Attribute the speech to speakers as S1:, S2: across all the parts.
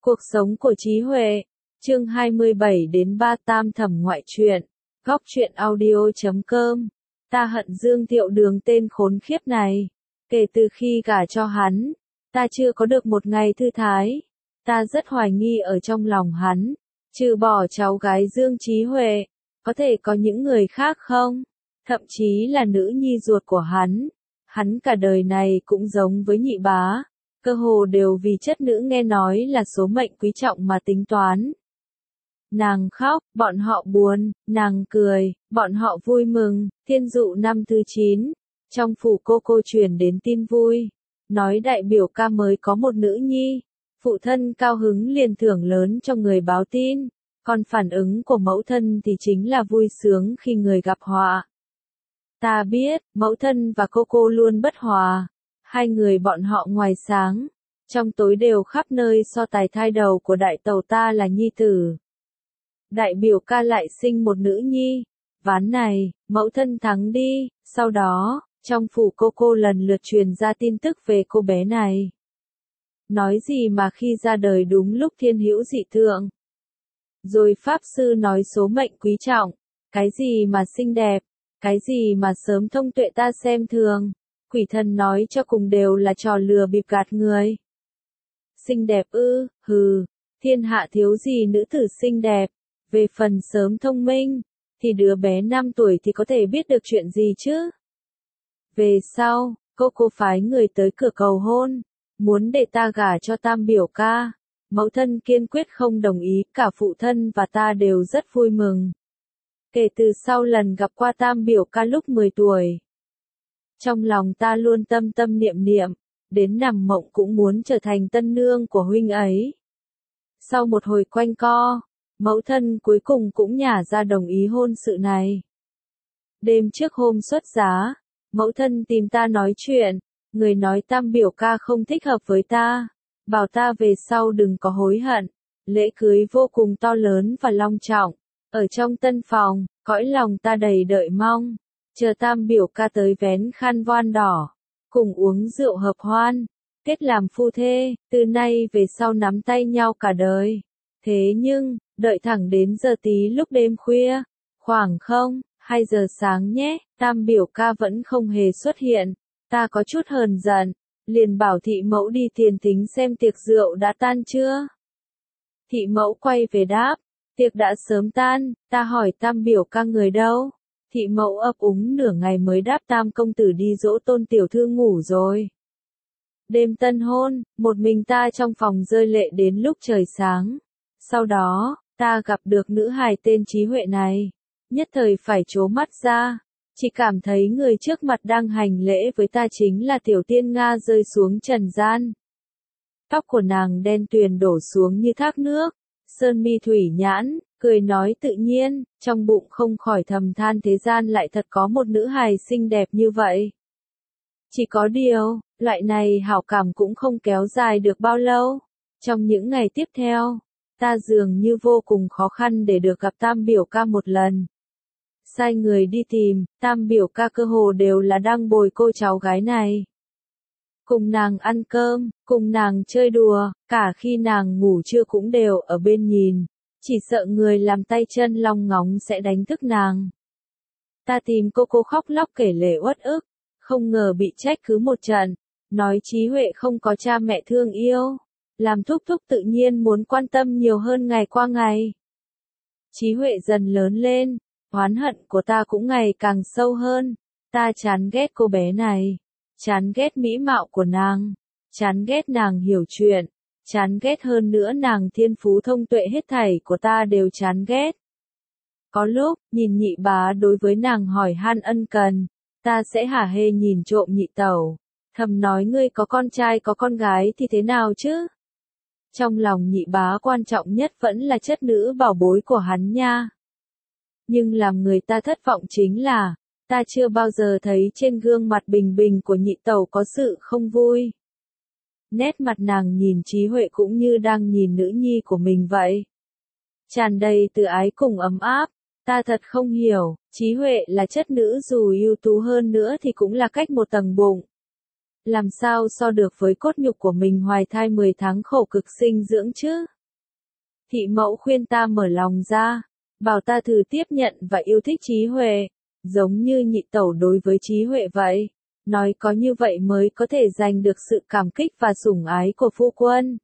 S1: Cuộc sống của trí Huệ, chương 27 đến 38 thẩm ngoại truyện, góc truyện audio.com. Ta hận Dương Thiệu Đường tên khốn khiếp này. Kể từ khi gả cho hắn, ta chưa có được một ngày thư thái. Ta rất hoài nghi ở trong lòng hắn, trừ bỏ cháu gái Dương Trí Huệ, có thể có những người khác không? Thậm chí là nữ nhi ruột của hắn. Hắn cả đời này cũng giống với nhị bá, cơ hồ đều vì chất nữ nghe nói là số mệnh quý trọng mà tính toán. Nàng khóc, bọn họ buồn, nàng cười, bọn họ vui mừng. Thiên dụ năm thứ 9, trong phủ cô truyền đến tin vui, nói đại biểu ca mới có một nữ nhi. Phụ thân cao hứng liền thưởng lớn cho người báo tin, còn phản ứng của mẫu thân thì chính là vui sướng khi người gặp họa. Ta biết, mẫu thân và cô luôn bất hòa. Hai người bọn họ ngoài sáng, trong tối đều khắp nơi so tài thai đầu của đại tàu ta là nhi tử. Đại biểu ca lại sinh một nữ nhi. Ván này, mẫu thân thắng đi. Sau đó, trong phủ cô lần lượt truyền ra tin tức về cô bé này. Nói gì mà khi ra đời đúng lúc thiên hữu dị tượng. Rồi pháp sư nói số mệnh quý trọng. Cái gì mà xinh đẹp. Cái gì mà sớm thông tuệ ta xem thường. Quỷ thần nói cho cùng đều là trò lừa bịp gạt người. Xinh đẹp ư, hừ, thiên hạ thiếu gì nữ tử xinh đẹp. Về phần sớm thông minh, thì đứa bé 5 tuổi thì có thể biết được chuyện gì chứ. Về sau, cô phái người tới cửa cầu hôn, muốn để ta gả cho tam biểu ca. Mẫu thân kiên quyết không đồng ý, cả phụ thân và ta đều rất vui mừng. Kể từ sau lần gặp qua tam biểu ca lúc 10 tuổi. Trong lòng ta luôn tâm niệm, đến nằm mộng cũng muốn trở thành tân nương của huynh ấy. Sau một hồi quanh co, mẫu thân cuối cùng cũng nhả ra đồng ý hôn sự này. Đêm trước hôm xuất giá, mẫu thân tìm ta nói chuyện, người nói tam biểu ca không thích hợp với ta, bảo ta về sau đừng có hối hận. Lễ cưới vô cùng to lớn và long trọng, ở trong tân phòng, cõi lòng ta đầy đợi mong. Chờ tam biểu ca tới vén khăn voan đỏ, cùng uống rượu hợp hoan, kết làm phu thê, từ nay về sau nắm tay nhau cả đời. Thế nhưng, đợi thẳng đến giờ tí lúc đêm khuya, khoảng 2 giờ sáng nhé, tam biểu ca vẫn không hề xuất hiện. Ta có chút hờn giận, liền bảo thị mẫu đi tiền thính xem tiệc rượu đã tan chưa. Thị mẫu quay về đáp, tiệc đã sớm tan. Ta hỏi tam biểu ca người đâu? Thị mẫu ấp úng nửa ngày mới đáp tam công tử đi dỗ tôn tiểu thư ngủ rồi. Đêm tân hôn, một mình ta trong phòng rơi lệ đến lúc trời sáng. Sau đó, ta gặp được nữ hài tên Trí Huệ này. Nhất thời phải trố mắt ra. Chỉ cảm thấy người trước mặt đang hành lễ với ta chính là tiểu tiên Nga rơi xuống trần gian. Tóc của nàng đen tuyền đổ xuống như thác nước. Sơn mi thủy nhãn, cười nói tự nhiên, trong bụng không khỏi thầm than thế gian lại thật có một nữ hài xinh đẹp như vậy. Chỉ có điều, loại này hảo cảm cũng không kéo dài được bao lâu. Trong những ngày tiếp theo, ta dường như vô cùng khó khăn để được gặp tam biểu ca một lần. Sai người đi tìm, tam biểu ca cơ hồ đều là đang bồi cô cháu gái này. Cùng nàng ăn cơm, cùng nàng chơi đùa, cả khi nàng ngủ trưa cũng đều ở bên nhìn, chỉ sợ người làm tay chân long ngóng sẽ đánh thức nàng. Ta tìm cô khóc lóc kể lể uất ức, không ngờ bị trách cứ một trận, nói Trí Huệ không có cha mẹ thương yêu, làm thúc tự nhiên muốn quan tâm nhiều hơn ngày qua ngày. Trí Huệ dần lớn lên, oán hận của ta cũng ngày càng sâu hơn, ta chán ghét cô bé này. Chán ghét mỹ mạo của nàng, chán ghét nàng hiểu chuyện, chán ghét hơn nữa nàng thiên phú thông tuệ hết thảy của ta đều chán ghét. Có lúc, nhìn nhị bá đối với nàng hỏi han ân cần, ta sẽ hả hê nhìn trộm nhị tẩu, thầm nói ngươi có con trai có con gái thì thế nào chứ? Trong lòng nhị bá quan trọng nhất vẫn là chất nữ bảo bối của hắn nha. Nhưng làm người ta thất vọng chính là, ta chưa bao giờ thấy trên gương mặt bình bình của nhị tẩu có sự không vui. Nét mặt nàng nhìn Trí Huệ cũng như đang nhìn nữ nhi của mình vậy. Tràn đầy từ ái cùng ấm áp, ta thật không hiểu, Trí Huệ là chất nữ dù ưu tú hơn nữa thì cũng là cách một tầng bụng. Làm sao so được với cốt nhục của mình hoài thai 10 tháng khổ cực sinh dưỡng chứ? Thị mẫu khuyên ta mở lòng ra, bảo ta thử tiếp nhận và yêu thích trí huệ, giống như nhị tẩu đối với trí huệ vậy. Nói có như vậy mới có thể giành được sự cảm kích và sủng ái của phu quân.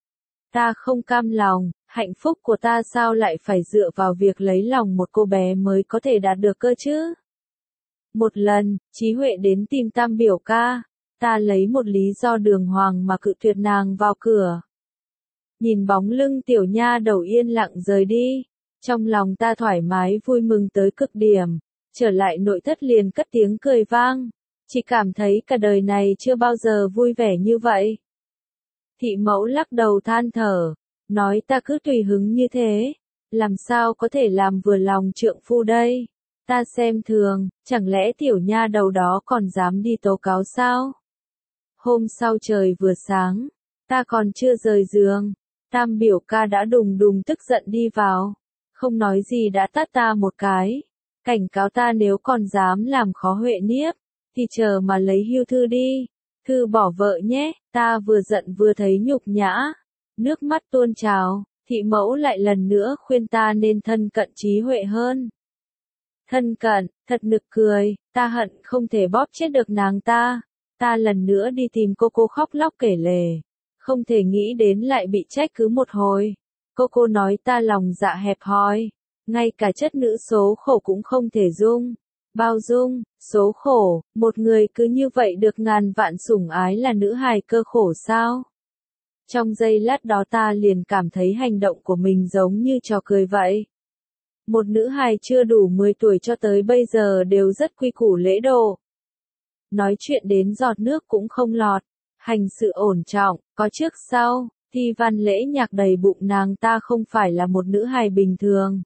S1: Ta không cam lòng, hạnh phúc của ta sao lại phải dựa vào việc lấy lòng một cô bé mới có thể đạt được cơ chứ? Một lần, trí huệ đến tìm tam biểu ca, ta lấy một lý do đường hoàng mà cự tuyệt nàng vào cửa. Nhìn bóng lưng tiểu nha đầu yên lặng rời đi, trong lòng ta thoải mái vui mừng tới cực điểm, trở lại nội thất liền cất tiếng cười vang, chỉ cảm thấy cả đời này chưa bao giờ vui vẻ như vậy. Thị mẫu lắc đầu than thở, nói ta cứ tùy hứng như thế, làm sao có thể làm vừa lòng trượng phu đây, ta xem thường, chẳng lẽ tiểu nha đầu đó còn dám đi tố cáo sao? Hôm sau trời vừa sáng, ta còn chưa rời giường, tam biểu ca đã đùng đùng tức giận đi vào, không nói gì đã tát ta một cái, cảnh cáo ta nếu còn dám làm khó Huệ Niếp, thì chờ mà lấy hưu thư đi, thư bỏ vợ nhé, ta vừa giận vừa thấy nhục nhã, nước mắt tuôn trào, thị mẫu lại lần nữa khuyên ta nên thân cận trí huệ hơn. Thân cận, thật nực cười, ta hận không thể bóp chết được nàng ta, ta lần nữa đi tìm cô khóc lóc kể lể, không thể nghĩ đến lại bị trách cứ một hồi. Cô nói ta lòng dạ hẹp hòi, ngay cả chất nữ số khổ cũng không thể bao dung, số khổ, một người cứ như vậy được ngàn vạn sủng ái là nữ hài cơ khổ sao? Trong giây lát đó ta liền cảm thấy hành động của mình giống như trò cười vậy. Một nữ hài chưa đủ 10 tuổi cho tới bây giờ đều rất quy củ lễ độ. Nói chuyện đến giọt nước cũng không lọt, hành sự ổn trọng, có trước sau, thi văn lễ nhạc đầy bụng nàng ta không phải là một nữ hài bình thường.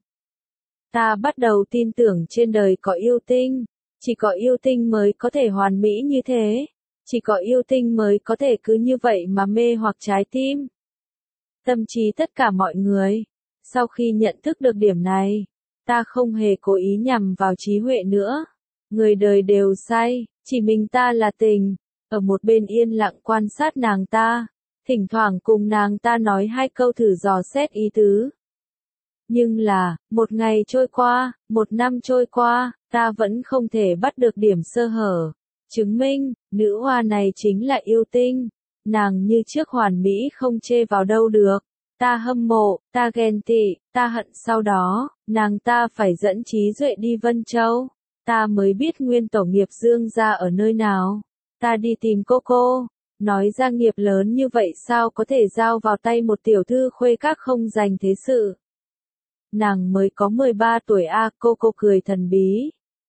S1: Ta bắt đầu tin tưởng trên đời có yêu tinh, chỉ có yêu tinh mới có thể hoàn mỹ như thế, chỉ có yêu tinh mới có thể cứ như vậy mà mê hoặc trái tim. Tâm trí tất cả mọi người, sau khi nhận thức được điểm này, ta không hề cố ý nhằm vào trí huệ nữa. Người đời đều say, chỉ mình ta là tình, ở một bên yên lặng quan sát nàng ta, thỉnh thoảng cùng nàng ta nói hai câu thử dò xét ý tứ. Nhưng là, một ngày trôi qua, một năm trôi qua, ta vẫn không thể bắt được điểm sơ hở. Chứng minh, nữ hoa này chính là yêu tinh. Nàng như trước hoàn mỹ không chê vào đâu được. Ta hâm mộ, ta ghen tị, ta hận sau đó, nàng ta phải dẫn Trí Duệ đi Vân Châu. Ta mới biết nguyên tổ nghiệp Dương gia ở nơi nào. Ta đi tìm cô. Nói ra nghiệp lớn như vậy sao có thể giao vào tay một tiểu thư khuê các không dành thế sự. Nàng mới có 13 tuổi cô cười thần bí.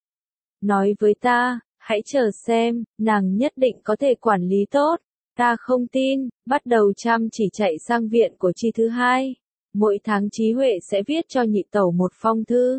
S1: Nói với ta, hãy chờ xem, nàng nhất định có thể quản lý tốt. Ta không tin, bắt đầu chăm chỉ chạy sang viện của Chi thứ hai. Mỗi tháng Trí Huệ sẽ viết cho nhị tẩu một phong thư.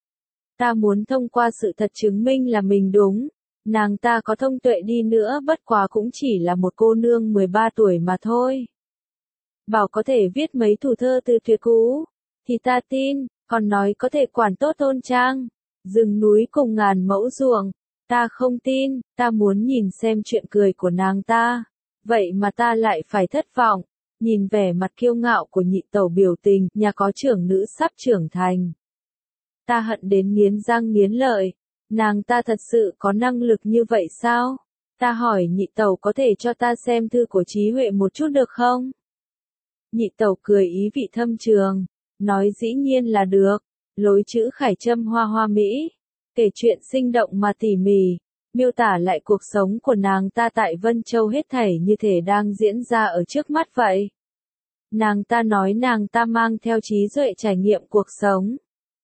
S1: Ta muốn thông qua sự thật chứng minh là mình đúng. Nàng ta có thông tuệ đi nữa bất quá cũng chỉ là một cô nương 13 tuổi mà thôi. Bảo có thể viết mấy thủ thơ từ tuyệt cũ, thì ta tin, còn nói có thể quản tốt thôn trang, rừng núi cùng ngàn mẫu ruộng. Ta không tin, ta muốn nhìn xem chuyện cười của nàng ta. Vậy mà ta lại phải thất vọng, nhìn vẻ mặt kiêu ngạo của nhị tẩu biểu tình, nhà có trưởng nữ sắp trưởng thành. Ta hận đến nghiến răng nghiến lợi, nàng ta thật sự có năng lực như vậy sao? Ta hỏi nhị tẩu có thể cho ta xem thư của Trí Huệ một chút được không? Nhị tẩu cười ý vị thâm trường, nói dĩ nhiên là được, lối chữ khải châm hoa hoa mỹ, kể chuyện sinh động mà tỉ mỉ, miêu tả lại cuộc sống của nàng ta tại Vân Châu hết thảy như thể đang diễn ra ở trước mắt vậy. Nàng ta nói nàng ta mang theo Trí Duệ trải nghiệm cuộc sống.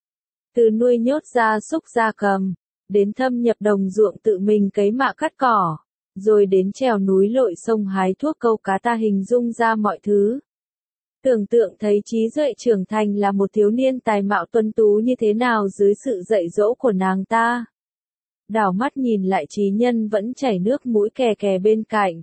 S1: Từ nuôi nhốt gia súc gia cầm, đến thâm nhập đồng ruộng tự mình cấy mạ cắt cỏ, rồi đến trèo núi lội sông hái thuốc câu cá, ta hình dung ra mọi thứ. Tưởng tượng thấy Trí Duệ trưởng thành là một thiếu niên tài mạo tuấn tú như thế nào dưới sự dạy dỗ của nàng ta. Đảo mắt nhìn lại Trí Nhân vẫn chảy nước mũi kè kè bên cạnh.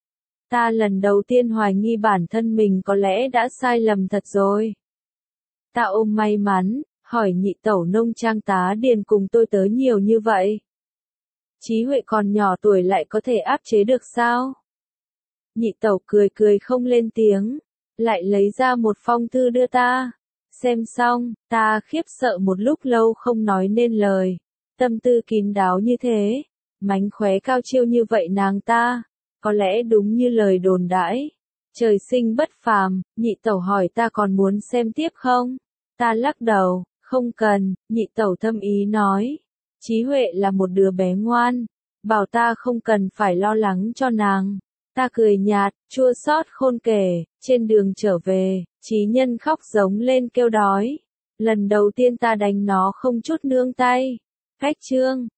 S1: Ta lần đầu tiên hoài nghi bản thân mình có lẽ đã sai lầm thật rồi. Ta ôm may mắn, hỏi nhị tẩu nông trang tá điền cùng tôi tới nhiều như vậy. Trí Huệ còn nhỏ tuổi lại có thể áp chế được sao? Nhị tẩu cười không lên tiếng, lại lấy ra một phong thư đưa ta. Xem xong, ta khiếp sợ một lúc lâu không nói nên lời. Tâm tư kín đáo như thế, mánh khóe cao chiêu như vậy nàng ta, có lẽ đúng như lời đồn đãi. Trời sinh bất phàm, nhị tẩu hỏi ta còn muốn xem tiếp không? Ta lắc đầu, không cần, nhị tẩu thâm ý nói. Chí Huệ là một đứa bé ngoan, bảo ta không cần phải lo lắng cho nàng. Ta cười nhạt, chua xót khôn kể, trên đường trở về, Chí Nhân khóc giống lên kêu đói. Lần đầu tiên ta đánh nó không chút nương tay. Cách chương